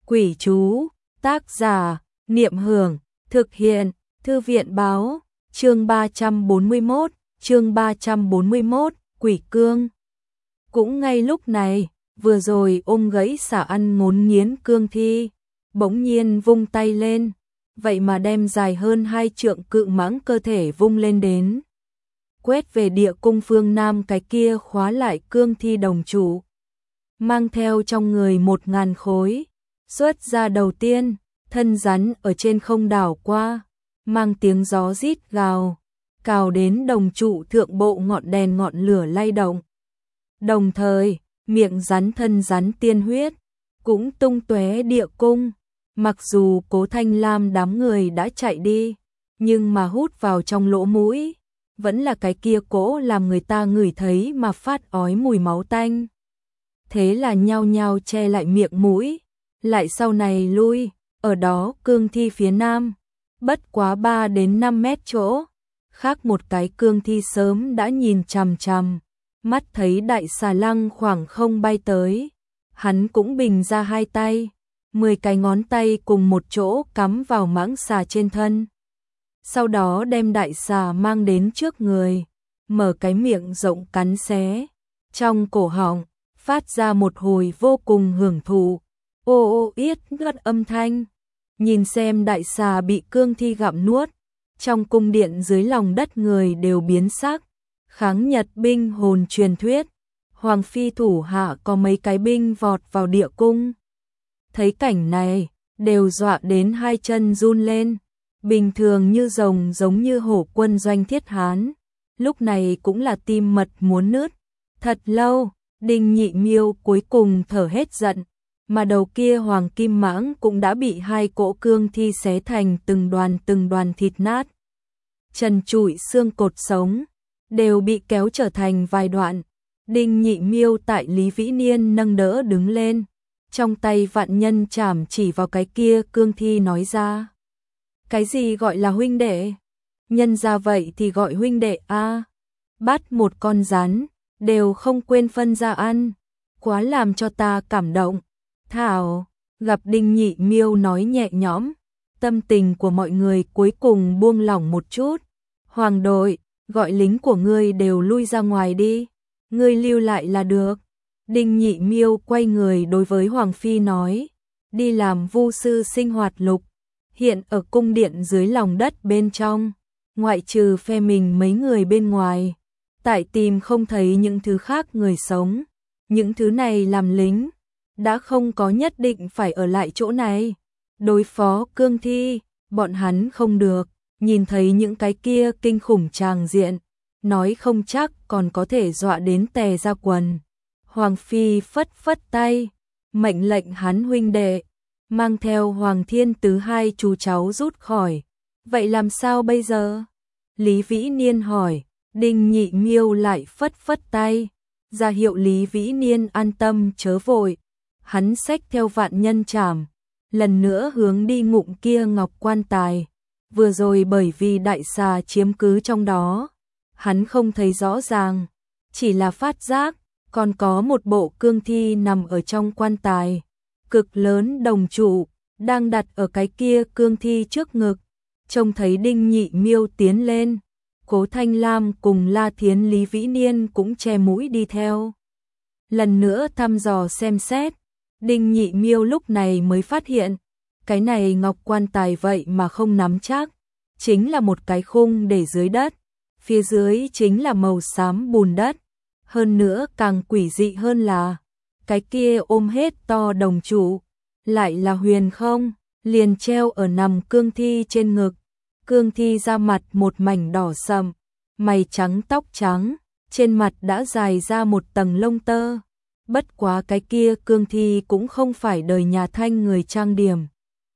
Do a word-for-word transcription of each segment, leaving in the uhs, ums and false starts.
Quỷ chú, tác giả, Niệm Hưởng, thực hiện, Thư viện báo, chương ba trăm bốn mươi mốt, chương ba trăm bốn mươi mốt, Quỷ Cương. Cũng ngay lúc này, vừa rồi ôm gãy xả ăn ngốn nghiến cương thi, bỗng nhiên vung tay lên, vậy mà đem dài hơn hai trượng cự mãng cơ thể vung lên đến. Quét về địa cung phương Nam cái kia khóa lại cương thi đồng chủ. Mang theo trong người một ngàn khối, xuất ra đầu tiên, thân rắn ở trên không đảo qua, mang tiếng gió rít gào, cào đến đồng trụ thượng bộ ngọn đèn ngọn lửa lay động. Đồng thời, miệng rắn thân rắn tiên huyết, cũng tung tóe địa cung, mặc dù Cố Thanh Lam đám người đã chạy đi, nhưng mà hút vào trong lỗ mũi, vẫn là cái kia cỗ làm người ta ngửi thấy mà phát ói mùi máu tanh. Thế là nhao nhao che lại miệng mũi, lại sau này lui, ở đó cương thi phía nam, bất quá ba đến năm mét chỗ, khác một cái cương thi sớm đã nhìn chằm chằm, mắt thấy đại xà lăng khoảng không bay tới, hắn cũng bình ra hai tay, mười cái ngón tay cùng một chỗ cắm vào mãng xà trên thân. Sau đó đem đại xà mang đến trước người, mở cái miệng rộng cắn xé, trong cổ họng phát ra một hồi vô cùng hưởng thụ, ô ô yết ngất âm thanh. Nhìn xem đại xà bị cương thi gặm nuốt, trong cung điện dưới lòng đất người đều biến sắc. Kháng Nhật binh hồn truyền thuyết, Hoàng phi thủ hạ có mấy cái binh vọt vào địa cung. Thấy cảnh này, đều dọa đến hai chân run lên, bình thường như rồng giống như hổ quân doanh Thiết Hán, lúc này cũng là tim mật muốn nứt. Thật lâu, Đinh Nhị Miêu cuối cùng thở hết giận, mà đầu kia hoàng kim mãng cũng đã bị hai cỗ cương thi xé thành từng đoàn từng đoàn thịt nát. Trần trụi xương cột sống, đều bị kéo trở thành vài đoạn. Đinh Nhị Miêu tại Lý Vĩ Niên nâng đỡ đứng lên, trong tay vạn nhân chảm chỉ vào cái kia cương thi nói ra. Cái gì gọi là huynh đệ? Nhân ra vậy thì gọi huynh đệ a. Bắt một con rắn, đều không quên phân ra ăn, quá làm cho ta cảm động. Thảo, gặp Đinh Nhị Miêu nói nhẹ nhõm, tâm tình của mọi người cuối cùng buông lỏng một chút. Hoàng đội, gọi lính của ngươi đều lui ra ngoài đi, ngươi lưu lại là được. Đinh Nhị Miêu quay người đối với Hoàng phi nói, đi làm vu sư sinh hoạt lục, hiện ở cung điện dưới lòng đất bên trong, ngoại trừ phe mình mấy người bên ngoài, tại tìm không thấy những thứ khác người sống, những thứ này làm lính, đã không có nhất định phải ở lại chỗ này. Đối phó cương thi, bọn hắn không được, nhìn thấy những cái kia kinh khủng tràng diện, nói không chắc còn có thể dọa đến tè ra quần. Hoàng phi phất phất tay, mệnh lệnh hắn huynh đệ, mang theo Hoàng Thiên Tứ hai chú cháu rút khỏi. Vậy làm sao bây giờ? Lý Vĩ Niên hỏi. Đinh Nhị Miêu lại phất phất tay, ra hiệu Lý Vĩ Niên an tâm chớ vội. Hắn xách theo vạn nhân chảm, lần nữa hướng đi ngụm kia ngọc quan tài. Vừa rồi bởi vì đại xà chiếm cứ trong đó, hắn không thấy rõ ràng, chỉ là phát giác, còn có một bộ cương thi nằm ở trong quan tài. Cực lớn đồng trụ, đang đặt ở cái kia cương thi trước ngực. Trông thấy Đinh Nhị Miêu tiến lên, Cố Thanh Lam cùng La Thiến Lý Vĩ Niên cũng che mũi đi theo. Lần nữa thăm dò xem xét, Đinh Nhị Miêu lúc này mới phát hiện, cái này ngọc quan tài vậy mà không nắm chắc, chính là một cái khung để dưới đất, phía dưới chính là màu xám bùn đất, hơn nữa càng quỷ dị hơn là, cái kia ôm hết to đồng trụ, lại là huyền không, liền treo ở nằm cương thi trên ngực. Cương thi ra mặt một mảnh đỏ sậm, mày trắng tóc trắng, trên mặt đã dài ra một tầng lông tơ. Bất quá cái kia cương thi cũng không phải đời nhà Thanh người trang điểm,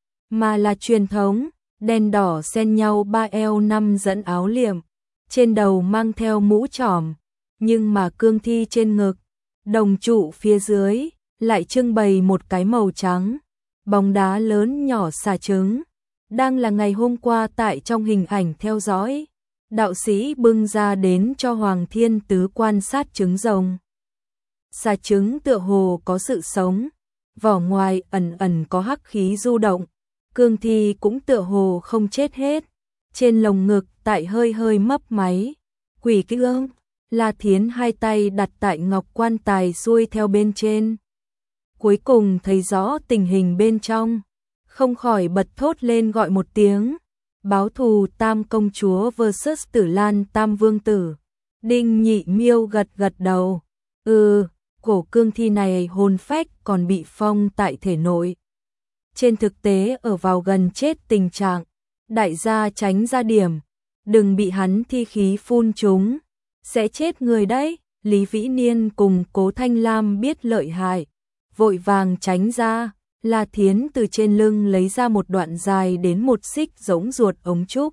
mà là truyền thống, đen đỏ xen nhau ba eo năm dẫn áo liệm, trên đầu mang theo mũ trỏm, nhưng mà cương thi trên ngực, đồng trụ phía dưới, lại trưng bày một cái màu trắng, bóng đá lớn nhỏ xà trứng. Đang là ngày hôm qua tại trong hình ảnh theo dõi, đạo sĩ bưng ra đến cho Hoàng Thiên Tứ quan sát trứng rồng. Xà trứng tựa hồ có sự sống, vỏ ngoài ẩn ẩn có hắc khí du động, cương thi cũng tựa hồ không chết hết, trên lồng ngực tại hơi hơi mấp máy. Quỷ cương, La Thiến hai tay đặt tại ngọc quan tài xuôi theo bên trên. Cuối cùng thấy rõ tình hình bên trong, không khỏi bật thốt lên gọi một tiếng. Báo thù Tam công chúa versus Tử Lan Tam vương tử. Đinh Nhị Miêu gật gật đầu. Ừ, cổ cương thi này hồn phách còn bị phong tại thể nội. Trên thực tế ở vào gần chết tình trạng, đại gia tránh ra điểm, đừng bị hắn thi khí phun trúng, sẽ chết người đấy. Lý Vĩ Niên cùng Cố Thanh Lam biết lợi hại, vội vàng tránh ra. La Thiến từ trên lưng lấy ra một đoạn dài đến một xích giống ruột ống trúc.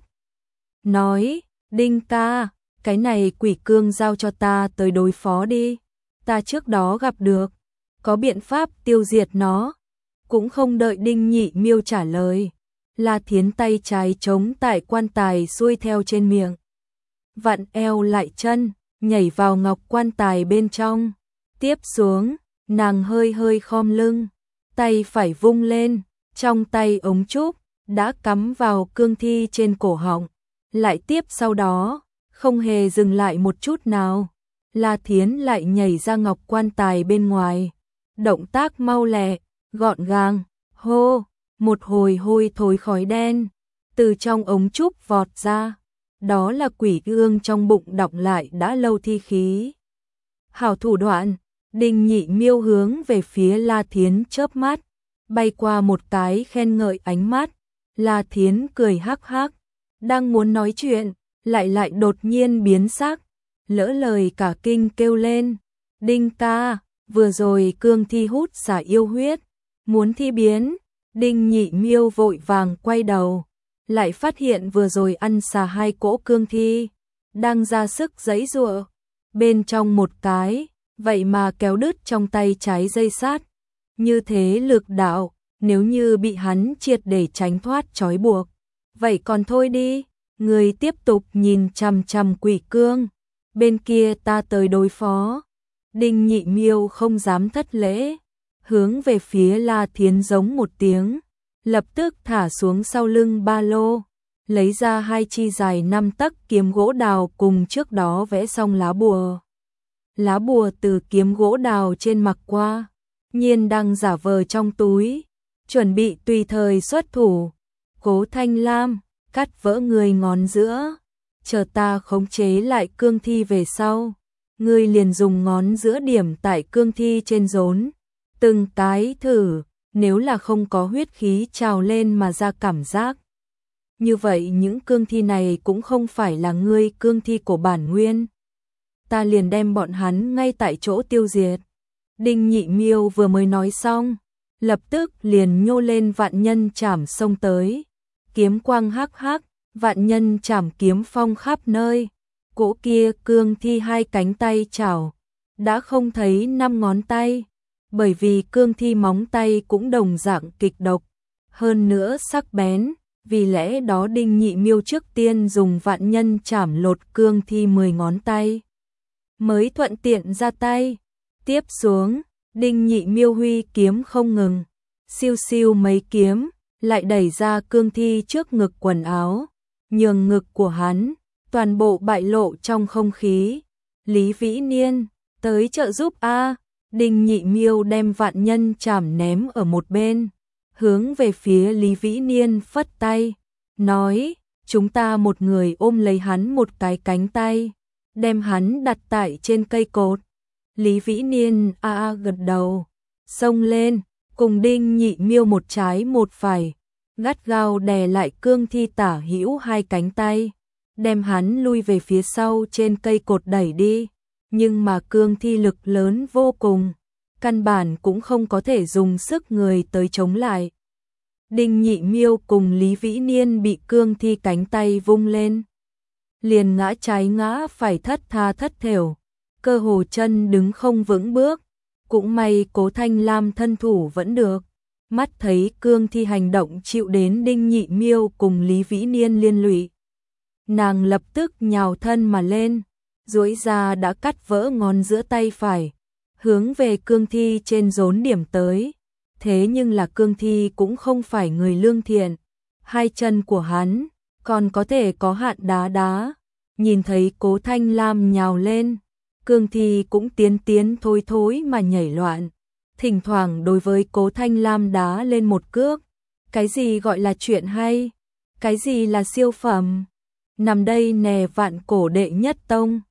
Nói, Đinh ca, cái này quỷ cương giao cho ta tới đối phó đi. Ta trước đó gặp được, có biện pháp tiêu diệt nó. Cũng không đợi Đinh Nhị Miêu trả lời, La Thiến tay trái chống tại quan tài xuôi theo trên miệng. Vặn eo lại chân, nhảy vào ngọc quan tài bên trong. Tiếp xuống, nàng hơi hơi khom lưng, tay phải vung lên, trong tay ống trúc đã cắm vào cương thi trên cổ họng, lại tiếp sau đó, không hề dừng lại một chút nào, La Thiến lại nhảy ra ngọc quan tài bên ngoài, động tác mau lẹ, gọn gàng, hô, một hồi hôi thối khói đen từ trong ống trúc vọt ra, đó là quỷ ương trong bụng đọng lại đã lâu thi khí. Hảo thủ đoạn. Đinh Nhị Miêu hướng về phía La Thiến chớp mắt, bay qua một cái khen ngợi ánh mắt. La Thiến cười hắc hắc, đang muốn nói chuyện, lại lại đột nhiên biến sắc, lỡ lời cả kinh kêu lên. Đinh ca, vừa rồi cương thi hút xả yêu huyết, muốn thi biến. Đinh Nhị Miêu vội vàng quay đầu, lại phát hiện vừa rồi ăn xả hai cỗ cương thi, đang ra sức giãy giụa, bên trong một cái vậy mà kéo đứt trong tay trái dây sát. Như thế lực đạo, nếu như bị hắn triệt để tránh thoát trói buộc, vậy còn thôi đi, người tiếp tục nhìn chằm chằm quỷ cương, bên kia ta tới đối phó. Đinh Nhị Miêu không dám thất lễ, hướng về phía La Thiến giống một tiếng, lập tức thả xuống sau lưng ba lô, lấy ra hai chi dài năm tấc kiếm gỗ đào cùng trước đó vẽ xong lá bùa. Lá bùa từ kiếm gỗ đào trên mặc qua, nhiên đang giả vờ trong túi, chuẩn bị tùy thời xuất thủ. Cố Thanh Lam, cắt vỡ người ngón giữa, chờ ta khống chế lại cương thi về sau, ngươi liền dùng ngón giữa điểm tại cương thi trên rốn, từng cái thử, nếu là không có huyết khí trào lên mà ra cảm giác. Như vậy những cương thi này cũng không phải là ngươi cương thi của bản nguyên. Ta liền đem bọn hắn ngay tại chỗ tiêu diệt. Đinh Nhị Miêu vừa mới nói xong, lập tức liền nhô lên vạn nhân chảm xông tới. Kiếm quang hắc hắc, vạn nhân chảm kiếm phong khắp nơi. Cỗ kia cương thi hai cánh tay chảo, đã không thấy năm ngón tay, bởi vì cương thi móng tay cũng đồng dạng kịch độc, hơn nữa sắc bén, vì lẽ đó Đinh Nhị Miêu trước tiên dùng vạn nhân chảm lột cương thi mười ngón tay, mới thuận tiện ra tay. Tiếp xuống, Đinh Nhị Miêu huy kiếm không ngừng, siêu siêu mấy kiếm, lại đẩy ra cương thi trước ngực quần áo, nhường ngực của hắn, toàn bộ bại lộ trong không khí. Lý Vĩ Niên, tới trợ giúp a. Đinh Nhị Miêu đem vạn nhân chảm ném ở một bên, hướng về phía Lý Vĩ Niên phất tay, nói, chúng ta một người ôm lấy hắn một cái cánh tay, đem hắn đặt tại trên cây cột. Lý Vĩ Niên a a gật đầu, xông lên, cùng Đinh Nhị Miêu một trái một phải, gắt gao đè lại cương thi tả hữu hai cánh tay, đem hắn lui về phía sau trên cây cột đẩy đi. Nhưng mà cương thi lực lớn vô cùng, căn bản cũng không có thể dùng sức người tới chống lại. Đinh Nhị Miêu cùng Lý Vĩ Niên bị cương thi cánh tay vung lên, liền ngã trái ngã phải thất tha thất thểu, cơ hồ chân đứng không vững bước. Cũng may Cố Thanh Lam thân thủ vẫn được, mắt thấy cương thi hành động chịu đến Đinh Nhị Miêu cùng Lý Vĩ Niên liên lụy, nàng lập tức nhào thân mà lên, duỗi ra đã cắt vỡ ngón giữa tay phải, hướng về cương thi trên rốn điểm tới. thế nhưng là Cương Thi cũng không phải người lương thiện, hai chân của hắn còn có thể có hạn đá đá. Nhìn thấy Cố Thanh Lam nhào lên, Cương Thi cũng tiến tiến thối thối mà nhảy loạn, thỉnh thoảng đối với Cố Thanh Lam đá lên một cước. Cái gì gọi là chuyện hay? Cái gì là siêu phẩm? Nằm đây nè vạn cổ đệ nhất tông.